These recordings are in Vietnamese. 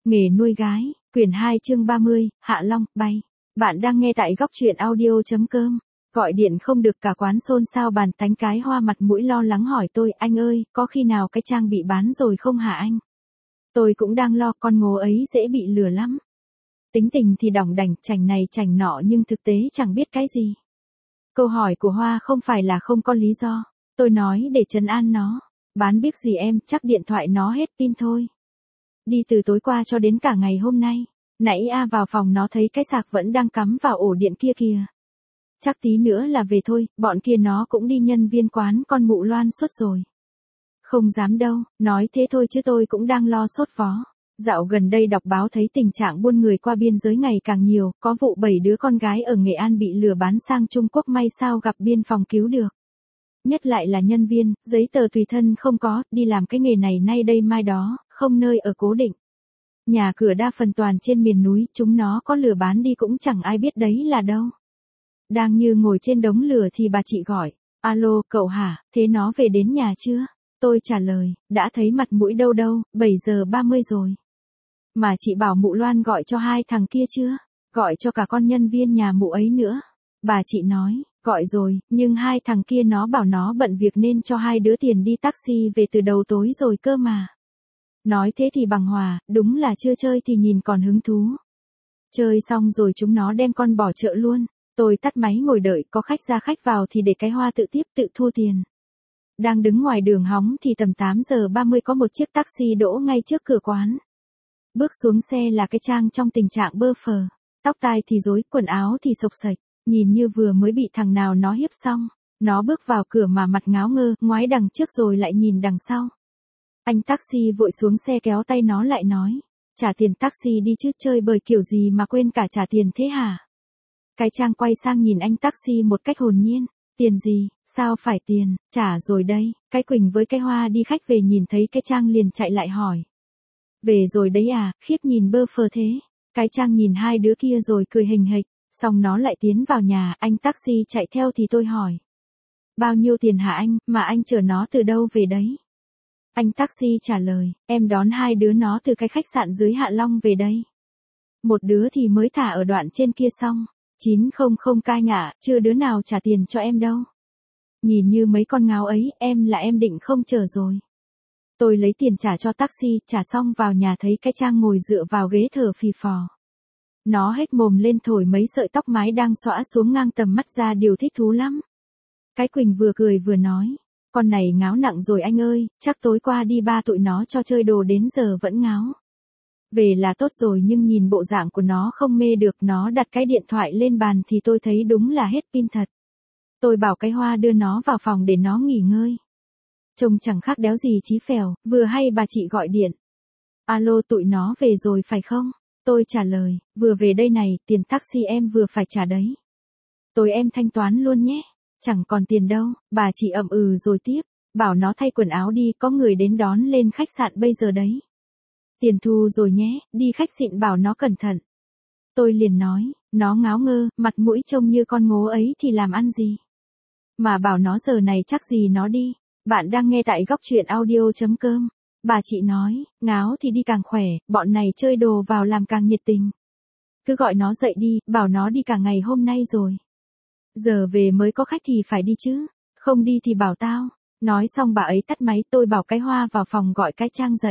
Nghề nuôi gái, quyển 2 chương 30, Hạ Long, bay. Bạn đang nghe tại góc truyện audio.com. Gọi điện không được cả quán xôn xao bàn tánh, cái Hoa mặt mũi lo lắng hỏi tôi, anh ơi, có khi nào cái trang bị bán rồi không hả anh? Tôi cũng đang lo, con ngố ấy dễ bị lừa lắm. Tính tình thì đỏng đảnh, chảnh này chảnh nọ nhưng thực tế chẳng biết cái gì. Câu hỏi của Hoa không phải là không có lý do. Tôi nói để trấn an nó. Bán biết gì em, chắc điện thoại nó hết pin thôi. Đi từ tối qua cho đến cả ngày hôm nay. Nãy vào phòng nó thấy cái sạc vẫn đang cắm vào ổ điện kia kìa. Chắc tí nữa là về thôi, bọn kia nó cũng đi nhân viên quán con mụ Loan suốt rồi. Không dám đâu, nói thế thôi chứ tôi cũng đang lo sốt vó. Dạo gần đây đọc báo thấy tình trạng buôn người qua biên giới ngày càng nhiều, có vụ 7 đứa con gái ở Nghệ An bị lừa bán sang Trung Quốc, may sao gặp biên phòng cứu được. Nhất lại là nhân viên, giấy tờ tùy thân không có, đi làm cái nghề này nay đây mai đó, không nơi ở cố định. Nhà cửa đa phần toàn trên miền núi, chúng nó có lừa bán đi cũng chẳng ai biết đấy là đâu. Đang như ngồi trên đống lửa thì bà chị gọi, alo, cậu hả, thế nó về đến nhà chưa? Tôi trả lời, đã thấy mặt mũi đâu đâu, 7 giờ 30 rồi. Mà chị bảo mụ Loan gọi cho hai thằng kia chưa? Gọi cho cả con nhân viên nhà mụ ấy nữa. Bà chị nói, gọi rồi, nhưng hai thằng kia nó bảo nó bận việc nên cho hai đứa tiền đi taxi về từ đầu tối rồi cơ mà. Nói thế thì bằng hòa, đúng là chưa chơi thì nhìn còn hứng thú. Chơi xong rồi chúng nó đem con bỏ chợ luôn. Tôi tắt máy ngồi đợi, có khách ra khách vào thì để cái Hoa tự tiếp tự thu tiền. Đang đứng ngoài đường hóng thì tầm 8 giờ 30 có một chiếc taxi đỗ ngay trước cửa quán. Bước xuống xe là cái Trang trong tình trạng bơ phờ. Tóc tai thì rối, quần áo thì xộc xệch, nhìn như vừa mới bị thằng nào nó hiếp xong. Nó bước vào cửa mà mặt ngáo ngơ, ngoái đằng trước rồi lại nhìn đằng sau. Anh taxi vội xuống xe kéo tay nó lại nói, trả tiền taxi đi chứ, chơi bời kiểu gì mà quên cả trả tiền thế hả? Cái Trang quay sang nhìn anh taxi một cách hồn nhiên, tiền gì, sao phải tiền, trả rồi đây. Cái Quỳnh với cái Hoa đi khách về nhìn thấy cái Trang liền chạy lại hỏi. Về rồi đấy à, khiếp nhìn bơ phờ thế. Cái Trang nhìn hai đứa kia rồi cười hình hịch, xong nó lại tiến vào nhà, anh taxi chạy theo thì tôi hỏi. Bao nhiêu tiền hả anh, mà anh chở nó từ đâu về đấy? Anh taxi trả lời, em đón hai đứa nó từ cái khách sạn dưới Hạ Long về đây. Một đứa thì mới thả ở đoạn trên kia xong. 900 cai ngả, chưa đứa nào trả tiền cho em đâu. Nhìn như mấy con ngáo ấy, em định không chờ rồi. Tôi lấy tiền trả cho taxi, trả xong vào nhà thấy cái Trang ngồi dựa vào ghế thở phì phò. Nó hết mồm lên thổi mấy sợi tóc mái đang xõa xuống ngang tầm mắt ra, điều thích thú lắm. Cái Quỳnh vừa cười vừa nói, con này ngáo nặng rồi anh ơi, chắc tối qua đi ba tụi nó cho chơi đồ đến giờ vẫn ngáo. Về là tốt rồi, nhưng nhìn bộ dạng của nó không mê được. Nó đặt cái điện thoại lên bàn thì tôi thấy đúng là hết pin thật. Tôi bảo cái Hoa đưa nó vào phòng để nó nghỉ ngơi. Trông chẳng khác đéo gì chí phèo, vừa hay bà chị gọi điện. Alo, tụi nó về rồi phải không? Tôi trả lời, vừa về đây này, tiền taxi em vừa phải trả đấy. Tối em thanh toán luôn nhé. Chẳng còn tiền đâu, bà chị ậm ừ rồi tiếp, bảo nó thay quần áo đi, có người đến đón lên khách sạn bây giờ đấy. Tiền thu rồi nhé, đi khách xịn bảo nó cẩn thận. Tôi liền nói, nó ngáo ngơ, mặt mũi trông như con ngố ấy thì làm ăn gì. Mà bảo nó giờ này chắc gì nó đi. Bạn đang nghe tại góc truyện audio.com. Bà chị nói, ngáo thì đi càng khỏe, bọn này chơi đồ vào làm càng nhiệt tình. Cứ gọi nó dậy đi, bảo nó đi cả ngày hôm nay rồi. Giờ về mới có khách thì phải đi chứ, không đi thì bảo tao. Nói xong bà ấy tắt máy, tôi bảo cái Hoa vào phòng gọi cái Trang dậy.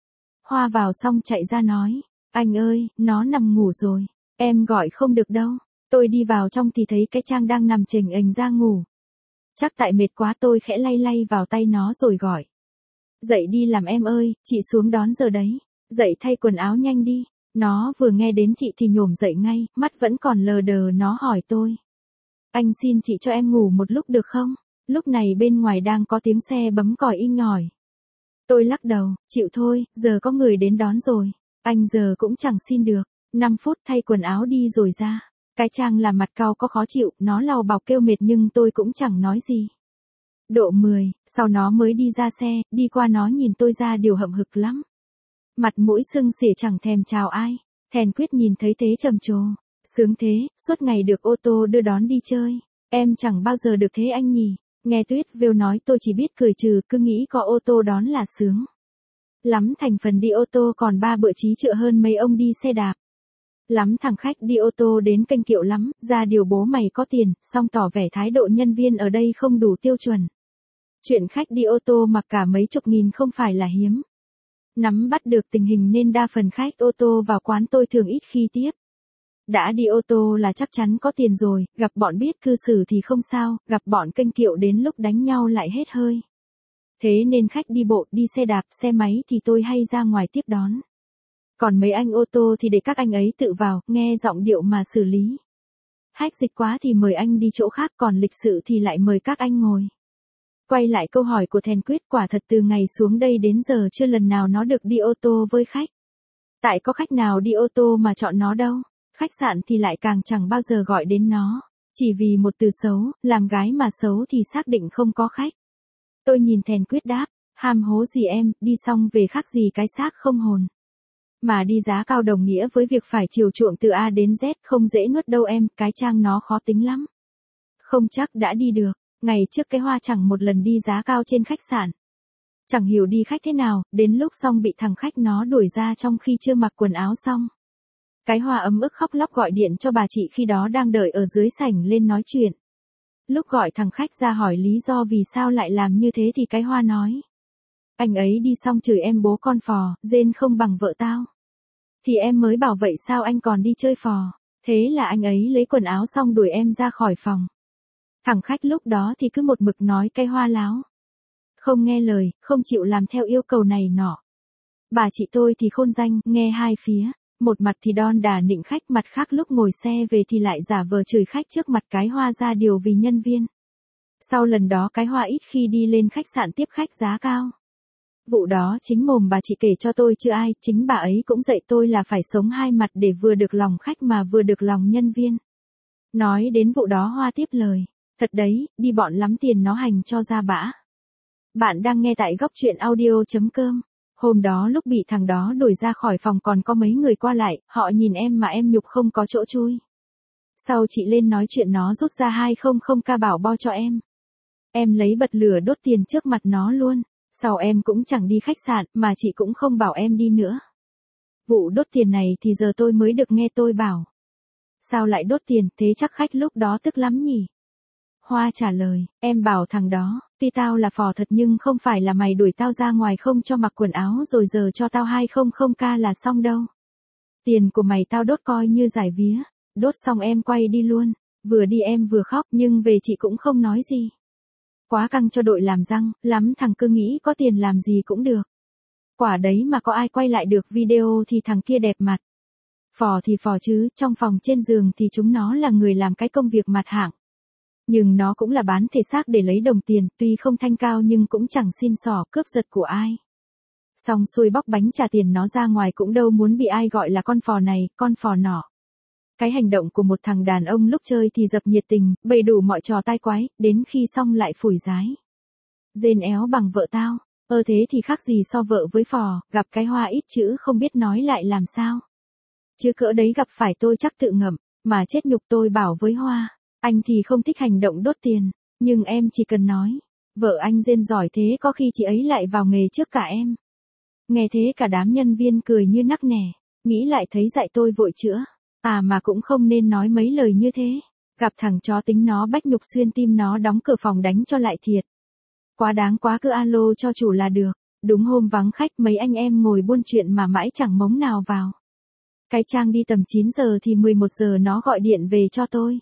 Hoa vào xong chạy ra nói, anh ơi, nó nằm ngủ rồi, em gọi không được đâu. Tôi đi vào trong thì thấy cái Trang đang nằm chềnh ềnh ra ngủ. Chắc tại mệt quá tôi khẽ lay lay vào tay nó rồi gọi. Dậy đi làm em ơi, chị xuống đón giờ đấy. Dậy thay quần áo nhanh đi. Nó vừa nghe đến chị thì nhổm dậy ngay, mắt vẫn còn lờ đờ. Nó hỏi tôi, anh xin chị cho em ngủ một lúc được không? Lúc này bên ngoài đang có tiếng xe bấm còi inh ỏi. Tôi lắc đầu, chịu thôi, giờ có người đến đón rồi. Anh giờ cũng chẳng xin được. 5 phút thay quần áo đi rồi ra. Cái Trang làm mặt cau có khó chịu, nó lau bọc kêu mệt nhưng tôi cũng chẳng nói gì. Độ 10, sau nó mới đi ra xe, đi qua nó nhìn tôi ra điều hậm hực lắm. Mặt mũi sưng xỉa chẳng thèm chào ai. Thèn quyết nhìn thấy thế trầm trồ. Sướng thế, suốt ngày được ô tô đưa đón đi chơi. Em chẳng bao giờ được thế anh nhỉ. Nghe Tuyết Vêu nói tôi chỉ biết cười trừ, cứ nghĩ có ô tô đón là sướng. Lắm thành phần đi ô tô còn 3 bữa chí chựa hơn mấy ông đi xe đạp. Lắm thằng khách đi ô tô đến kênh kiệu lắm, ra điều bố mày có tiền, xong tỏ vẻ thái độ nhân viên ở đây không đủ tiêu chuẩn. Chuyện khách đi ô tô mặc cả mấy chục nghìn không phải là hiếm. Nắm bắt được tình hình nên đa phần khách ô tô vào quán tôi thường ít khi tiếp. Đã đi ô tô là chắc chắn có tiền rồi, gặp bọn biết cư xử thì không sao, gặp bọn kênh kiệu đến lúc đánh nhau lại hết hơi. Thế nên khách đi bộ, đi xe đạp, xe máy thì tôi hay ra ngoài tiếp đón. Còn mấy anh ô tô thì để các anh ấy tự vào, nghe giọng điệu mà xử lý. Hách dịch quá thì mời anh đi chỗ khác, còn lịch sự thì lại mời các anh ngồi. Quay lại câu hỏi của Thèn Quyết, quả thật từ ngày xuống đây đến giờ chưa lần nào nó được đi ô tô với khách. Tại có khách nào đi ô tô mà chọn nó đâu. Khách sạn thì lại càng chẳng bao giờ gọi đến nó. Chỉ vì một từ xấu, làm gái mà xấu thì xác định không có khách. Tôi nhìn Thèn Quyết đáp, ham hố gì em, đi xong về khác gì cái xác không hồn. Mà đi giá cao đồng nghĩa với việc phải chiều chuộng từ A đến Z, không dễ nuốt đâu em, cái trang nó khó tính lắm. Không chắc đã đi được, ngày trước cái Hoa chẳng một lần đi giá cao trên khách sạn. Chẳng hiểu đi khách thế nào, đến lúc xong bị thằng khách nó đuổi ra trong khi chưa mặc quần áo xong. Cái Hoa ấm ức khóc lóc gọi điện cho bà chị khi đó đang đợi ở dưới sảnh lên nói chuyện. Lúc gọi thằng khách ra hỏi lý do vì sao lại làm như thế thì cái Hoa nói. Anh ấy đi xong chửi em bố con phò, rên không bằng vợ tao. Thì em mới bảo vậy sao anh còn đi chơi phò. Thế là anh ấy lấy quần áo xong đuổi em ra khỏi phòng. Thằng khách lúc đó thì cứ một mực nói cái Hoa láo. Không nghe lời, không chịu làm theo yêu cầu này nọ. Bà chị tôi thì khôn danh, nghe hai phía. Một mặt thì đon đả nịnh khách, mặt khác lúc ngồi xe về thì lại giả vờ chửi khách trước mặt cái Hoa ra điều vì nhân viên. Sau lần đó cái Hoa ít khi đi lên khách sạn tiếp khách giá cao. Vụ đó chính mồm bà chị kể cho tôi chứ ai, chính bà ấy cũng dạy tôi là phải sống hai mặt để vừa được lòng khách mà vừa được lòng nhân viên. Nói đến vụ đó Hoa tiếp lời, thật đấy, đi bọn lắm tiền nó hành cho ra bã. Bạn đang nghe tại góc truyện audio.com. Hôm đó lúc bị thằng đó đuổi ra khỏi phòng còn có mấy người qua lại, họ nhìn em mà em nhục không có chỗ chui. Sau chị lên nói chuyện nó rút ra 200k bảo bo cho em. Em lấy bật lửa đốt tiền trước mặt nó luôn. Sau em cũng chẳng đi khách sạn, mà chị cũng không bảo em đi nữa. Vụ đốt tiền này thì giờ tôi mới được nghe tôi bảo. Sao lại đốt tiền, thế chắc khách lúc đó tức lắm nhỉ? Hoa trả lời, em bảo thằng đó, tuy tao là phò thật nhưng không phải là mày đuổi tao ra ngoài không cho mặc quần áo rồi giờ cho tao 200k là xong đâu. Tiền của mày tao đốt coi như giải vía, đốt xong em quay đi luôn, vừa đi em vừa khóc nhưng về chị cũng không nói gì. Quá căng cho đội làm răng, lắm thằng cứ nghĩ có tiền làm gì cũng được. Quả đấy mà có ai quay lại được video thì thằng kia đẹp mặt. Phò thì phò chứ, trong phòng trên giường thì chúng nó là người làm cái công việc mặt hạng. Nhưng nó cũng là bán thể xác để lấy đồng tiền, tuy không thanh cao nhưng cũng chẳng xin xỏ cướp giật của ai. Xong xuôi bóc bánh trả tiền nó ra ngoài cũng đâu muốn bị ai gọi là con phò này, con phò nọ. Cái hành động của một thằng đàn ông lúc chơi thì dập nhiệt tình, bày đủ mọi trò tai quái, đến khi xong lại phủi giái. Rên éo bằng vợ tao, thế thì khác gì so vợ với phò, gặp cái Hoa ít chữ không biết nói lại làm sao. Chứ cỡ đấy gặp phải tôi chắc tự ngậm, mà chết nhục tôi bảo với Hoa, anh thì không thích hành động đốt tiền, nhưng em chỉ cần nói, vợ anh rên giỏi thế có khi chị ấy lại vào nghề trước cả em. Nghe thế cả đám nhân viên cười như nắc nẻ, nghĩ lại thấy dạy tôi vội chữa. Mà cũng không nên nói mấy lời như thế. Gặp thằng chó tính nó bách nhục xuyên tim nó đóng cửa phòng đánh cho lại thiệt. Quá đáng quá, cứ alo cho chủ là được. Đúng hôm vắng khách mấy anh em ngồi buôn chuyện mà mãi chẳng mống nào vào. Cái Trang đi tầm 9 giờ thì 11 giờ nó gọi điện về cho tôi.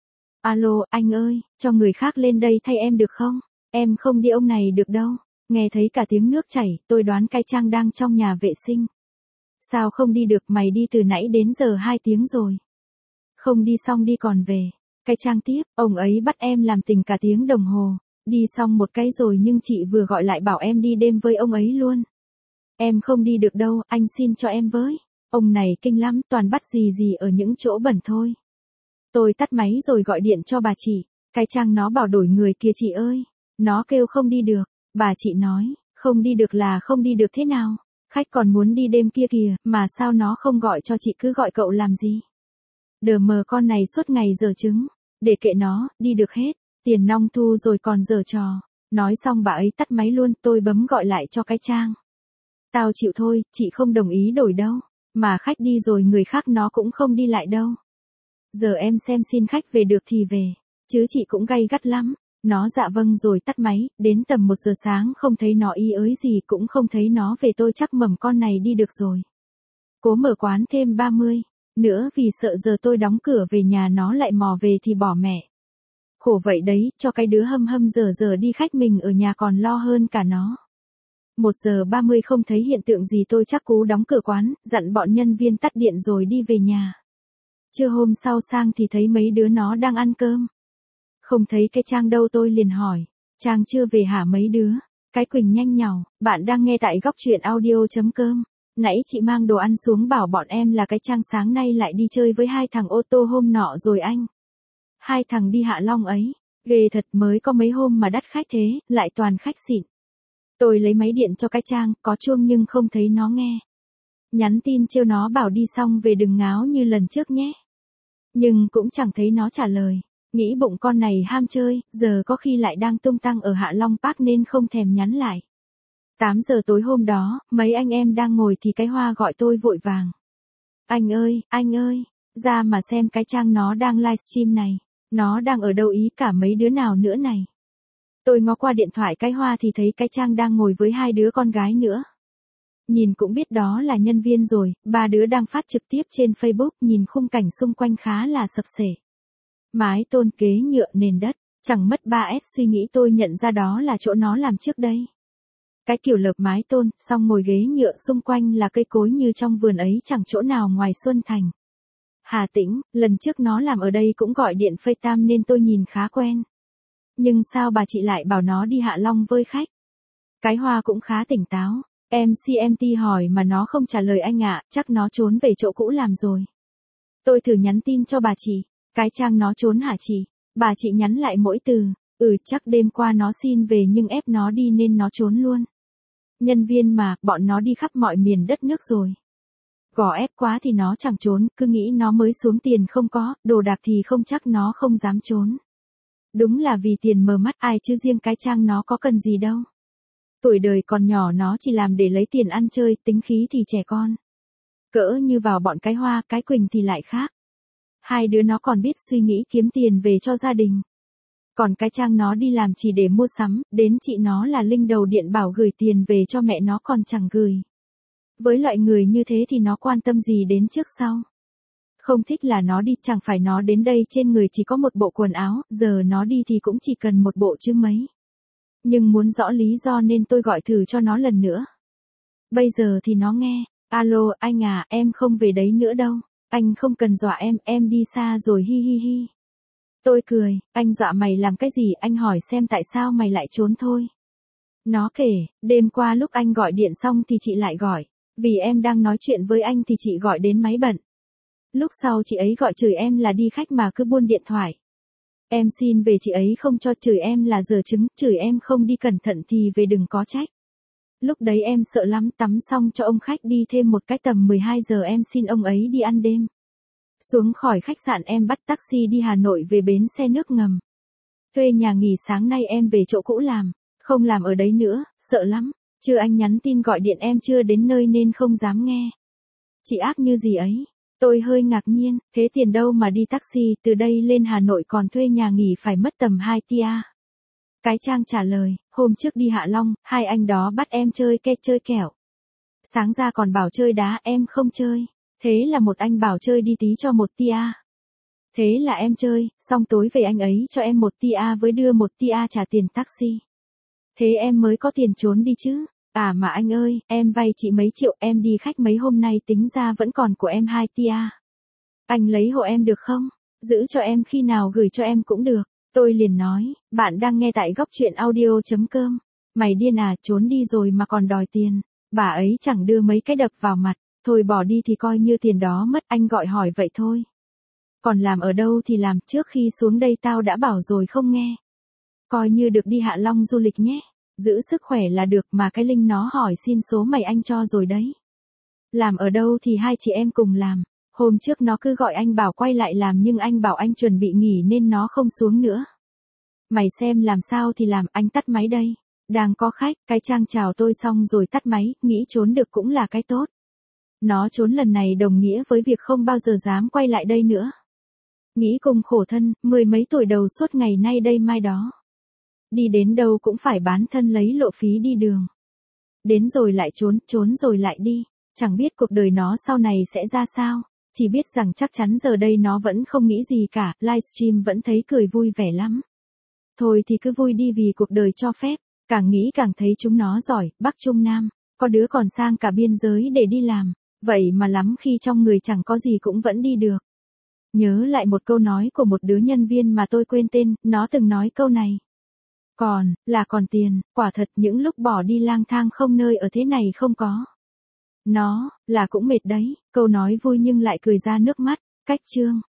Alo, anh ơi, cho người khác lên đây thay em được không? Em không đi ông này được đâu. Nghe thấy cả tiếng nước chảy, tôi đoán cái Trang đang trong nhà vệ sinh. Sao không đi được, mày đi từ nãy đến giờ 2 tiếng rồi. Không đi xong đi còn về. Cái Trang tiếp, ông ấy bắt em làm tình cả tiếng đồng hồ. Đi xong một cái rồi nhưng chị vừa gọi lại bảo em đi đêm với ông ấy luôn. Em không đi được đâu, anh xin cho em với. Ông này kinh lắm, toàn bắt gì gì ở những chỗ bẩn thôi. Tôi tắt máy rồi gọi điện cho bà chị. Cái Trang nó bảo đổi người kìa chị ơi. Nó kêu không đi được. Bà chị nói, không đi được là không đi được thế nào? Khách còn muốn đi đêm kia kìa, mà sao nó không gọi cho chị cứ gọi cậu làm gì? Đờ mờ con này suốt ngày giở trứng. Để kệ nó, đi được hết. Tiền nong thu rồi còn giở trò. Nói xong bà ấy tắt máy luôn, tôi bấm gọi lại cho cái Trang. Tao chịu thôi, chị không đồng ý đổi đâu. Mà khách đi rồi người khác nó cũng không đi lại đâu. Giờ em xem xin khách về được thì về. Chứ chị cũng gay gắt lắm. Nó dạ vâng rồi tắt máy, đến tầm 1 giờ sáng không thấy nó ý ới gì cũng không thấy nó về tôi chắc mầm con này đi được rồi. Cố mở quán thêm 30 nữa vì sợ giờ tôi đóng cửa về nhà nó lại mò về thì bỏ mẹ. Khổ vậy đấy, cho cái đứa hâm hâm giờ đi khách mình ở nhà còn lo hơn cả nó. 1 giờ 30 không thấy hiện tượng gì tôi chắc cú đóng cửa quán, dặn bọn nhân viên tắt điện rồi đi về nhà. Trưa hôm sau sang thì thấy mấy đứa nó đang ăn cơm. Không thấy cái Trang đâu tôi liền hỏi. Trang chưa về hả mấy đứa? Cái Quỳnh nhanh nhảu, bạn đang nghe tại góc truyện audio.com. Nãy chị mang đồ ăn xuống bảo bọn em là cái Trang sáng nay lại đi chơi với 2 thằng ô tô hôm nọ rồi anh. 2 thằng đi Hạ Long ấy, ghê thật mới có mấy hôm mà đắt khách thế, lại toàn khách xịn. Tôi lấy máy điện cho cái Trang, có chuông nhưng không thấy nó nghe. Nhắn tin trêu nó bảo đi xong về đừng ngáo như lần trước nhé. Nhưng cũng chẳng thấy nó trả lời. Nghĩ bụng con này ham chơi, giờ có khi lại đang tung tăng ở Hạ Long Park nên không thèm nhắn lại. 8 giờ tối hôm đó, mấy anh em đang ngồi thì cái Hoa gọi tôi vội vàng. Anh ơi, ra mà xem cái Trang nó đang livestream này. Nó đang ở đâu ý cả mấy đứa nào nữa này. Tôi ngó qua điện thoại cái Hoa thì thấy cái Trang đang ngồi với 2 đứa con gái nữa. Nhìn cũng biết đó là nhân viên rồi, 3 đứa đang phát trực tiếp trên Facebook nhìn khung cảnh xung quanh khá là sập sệ. Mái tôn kế nhựa nền đất, chẳng mất 3S suy nghĩ tôi nhận ra đó là chỗ nó làm trước đây. Cái kiểu lợp mái tôn, xong ngồi ghế nhựa xung quanh là cây cối như trong vườn ấy chẳng chỗ nào ngoài Xuân Thành. Hà Tĩnh, lần trước nó làm ở đây cũng gọi điện FaceTime nên tôi nhìn khá quen. Nhưng sao bà chị lại bảo nó đi Hạ Long với khách? Cái Hoa cũng khá tỉnh táo. MCMT hỏi mà nó không trả lời anh ạ, chắc nó trốn về chỗ cũ làm rồi. Tôi thử nhắn tin cho bà chị. Cái Trang nó trốn hả chị? Bà chị nhắn lại mỗi từ, chắc đêm qua nó xin về nhưng ép nó đi nên nó trốn luôn. Nhân viên mà, bọn nó đi khắp mọi miền đất nước rồi. Gò ép quá thì nó chẳng trốn, cứ nghĩ nó mới xuống tiền không có, đồ đạc thì không chắc nó không dám trốn. Đúng là vì tiền mờ mắt ai chứ riêng cái Trang nó có cần gì đâu. Tuổi đời còn nhỏ nó chỉ làm để lấy tiền ăn chơi, tính khí thì trẻ con. Cỡ như vào bọn cái Hoa, cái Quỳnh thì lại khác. 2 đứa nó còn biết suy nghĩ kiếm tiền về cho gia đình. Còn cái Trang nó đi làm chỉ để mua sắm, đến chị nó là Linh đầu điện bảo gửi tiền về cho mẹ nó còn chẳng gửi. Với loại người như thế thì nó quan tâm gì đến trước sau. Không thích là nó đi, chẳng phải nó đến đây trên người chỉ có một bộ quần áo, giờ nó đi thì cũng chỉ cần một bộ chứ mấy. Nhưng muốn rõ lý do nên tôi gọi thử cho nó lần nữa. Bây giờ thì nó nghe, alo anh à, em không về đấy nữa đâu. Anh không cần dọa em đi xa rồi hi hi hi. Tôi cười, anh dọa mày làm cái gì, anh hỏi xem tại sao mày lại trốn thôi. Nó kể, đêm qua lúc anh gọi điện xong thì chị lại gọi. Vì em đang nói chuyện với anh thì chị gọi đến máy bận. Lúc sau chị ấy gọi chửi em là đi khách mà cứ buôn điện thoại. Em xin về chị ấy không cho, chửi em là dở trứng, chửi em không đi cẩn thận thì về đừng có trách. Lúc đấy em sợ lắm, tắm xong cho ông khách đi thêm một cái tầm 12 giờ em xin ông ấy đi ăn đêm. Xuống khỏi khách sạn em bắt taxi đi Hà Nội về bến xe nước ngầm. Thuê nhà nghỉ sáng nay em về chỗ cũ làm, không làm ở đấy nữa, sợ lắm. Chưa anh nhắn tin gọi điện em chưa đến nơi nên không dám nghe. Chị ác như gì ấy. Tôi hơi ngạc nhiên, thế tiền đâu mà đi taxi từ đây lên Hà Nội còn thuê nhà nghỉ phải mất tầm 2 tia. Cái Trang trả lời, hôm trước đi Hạ Long, 2 anh đó bắt em chơi ke chơi kẹo. Sáng ra còn bảo chơi đá em không chơi. Thế là một anh bảo chơi đi tí cho 1 tia. Thế là em chơi, xong tối về anh ấy cho em 1 tia với đưa 1 tia trả tiền taxi. Thế em mới có tiền trốn đi chứ. À mà anh ơi, em vay chị mấy triệu em đi khách mấy hôm nay tính ra vẫn còn của em 2 tia. Anh lấy hộ em được không? Giữ cho em khi nào gửi cho em cũng được. Tôi liền nói, bạn đang nghe tại góc truyện audio.com. Mày điên à, trốn đi rồi mà còn đòi tiền. Bà ấy chẳng đưa mấy cái đập vào mặt. Thôi bỏ đi thì coi như tiền đó mất, anh gọi hỏi vậy thôi. Còn làm ở đâu thì làm, trước khi xuống đây tao đã bảo rồi không nghe. Coi như được đi Hạ Long du lịch nhé. Giữ sức khỏe là được mà cái Linh nó hỏi xin số mày anh cho rồi đấy. Làm ở đâu thì 2 chị em cùng làm. Hôm trước nó cứ gọi anh bảo quay lại làm nhưng anh bảo anh chuẩn bị nghỉ nên nó không xuống nữa. Mày xem làm sao thì làm, anh tắt máy đây. Đang có khách, cái Trang chào tôi xong rồi tắt máy, nghĩ trốn được cũng là cái tốt. Nó trốn lần này đồng nghĩa với việc không bao giờ dám quay lại đây nữa. Nghĩ cùng khổ thân, 10 mấy tuổi đầu suốt ngày nay đây mai đó. Đi đến đâu cũng phải bán thân lấy lộ phí đi đường. Đến rồi lại trốn, trốn rồi lại đi. Chẳng biết cuộc đời nó sau này sẽ ra sao. Chỉ biết rằng chắc chắn giờ đây nó vẫn không nghĩ gì cả, livestream vẫn thấy cười vui vẻ lắm. Thôi thì cứ vui đi vì cuộc đời cho phép. Càng nghĩ càng thấy chúng nó giỏi, Bắc Trung Nam. Có đứa còn sang cả biên giới để đi làm. Vậy mà lắm khi trong người chẳng có gì cũng vẫn đi được. Nhớ lại một câu nói của một đứa nhân viên mà tôi quên tên, nó từng nói câu này. Còn tiền, quả thật những lúc bỏ đi lang thang không nơi ở thế này không có. Nó, là cũng mệt đấy, câu nói vui nhưng lại cười ra nước mắt, cách chương.